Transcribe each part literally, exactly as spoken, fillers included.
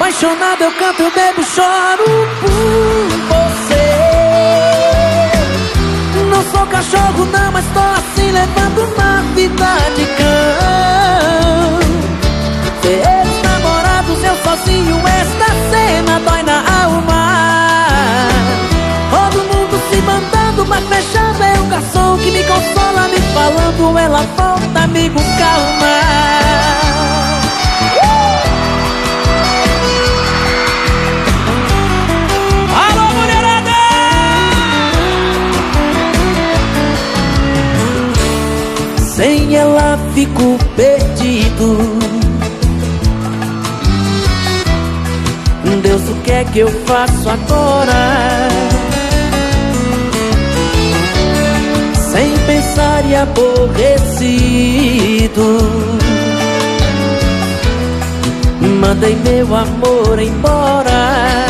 Apaixonado eu canto, eu bebo, choro por você. Não sou cachorro não, mas tô assim levando uma vida de cão. Ter namorados eu sozinho, esta cena dói na alma. Todo mundo se mandando, mas fechando é o garçom que me consola, me falando, ela volta, amigo, calma. Sem ela fico perdido. Deus, o que é que eu faço agora? Sem pensar e aborrecido, mandei meu amor embora.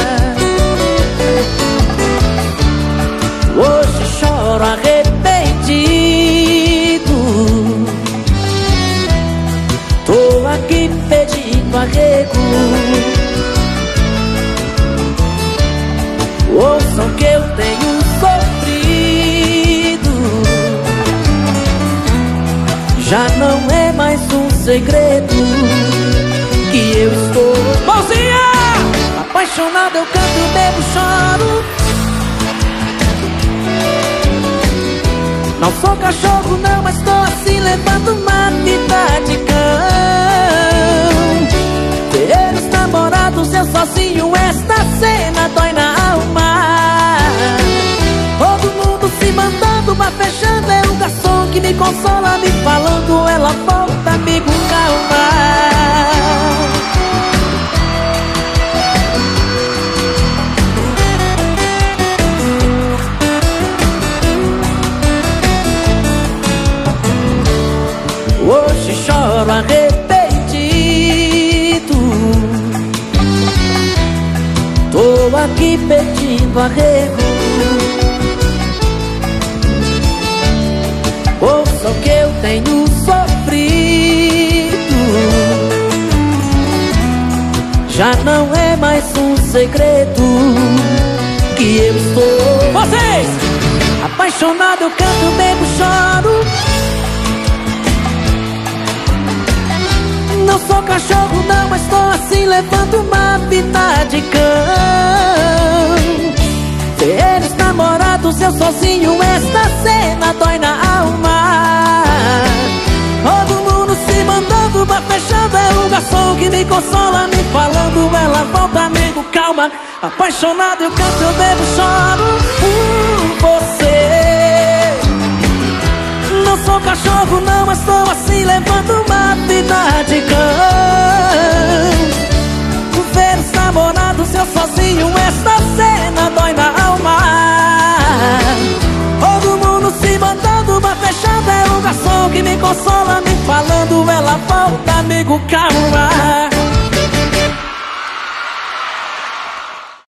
Hoje choro arrependido. Tô aqui pedindo arrego. Ouçam que eu tenho sofrido. Já não é mais um segredo que eu estou Mãozinha! Apaixonado eu canto, bebo, choro. Não sou cachorro não, mas tô assim levando uma vida de cão. Ter os namorados eu sozinho, esta cena dói na alma. Todo mundo se mandando, mas fechando é o garçom que me consola, me falando, ela volta, amigo, calma. Hoje choro arrependido. Tô aqui pedindo arrego. Ouça o que eu tenho sofrido. Já não é mais um segredo que eu estou Vocês! Apaixonado eu canto, bebo, choro. Não sou cachorro não, mas tô assim levando uma vida de cão. Ter os namorados eu sozinho, esta cena dói na alma. Todo mundo se mandando, mas fechando é o garçom que me consola, me falando, ela volta, amigo, calma. Apaixonado eu canto, eu bebo, choro por você. Não sou cachorro não, mas tô assim levando uma vida de cão. Ver os namorados eu sozinho, esta cena dói na alma. Todo mundo se mandando, mas fechando é o garçom que me consola, me falando, ela volta, amigo, calma.